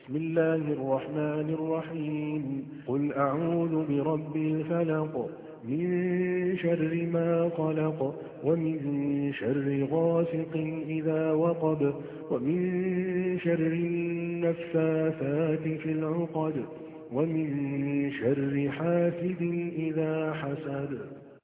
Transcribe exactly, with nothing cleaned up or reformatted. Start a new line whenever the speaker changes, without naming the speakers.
بسم الله الرحمن الرحيم قل أعوذ برب الفلق من شر ما خلق ومن شر غاسق إذا وقب ومن شر النفاثات في العقد ومن شر حاسد إذا حسد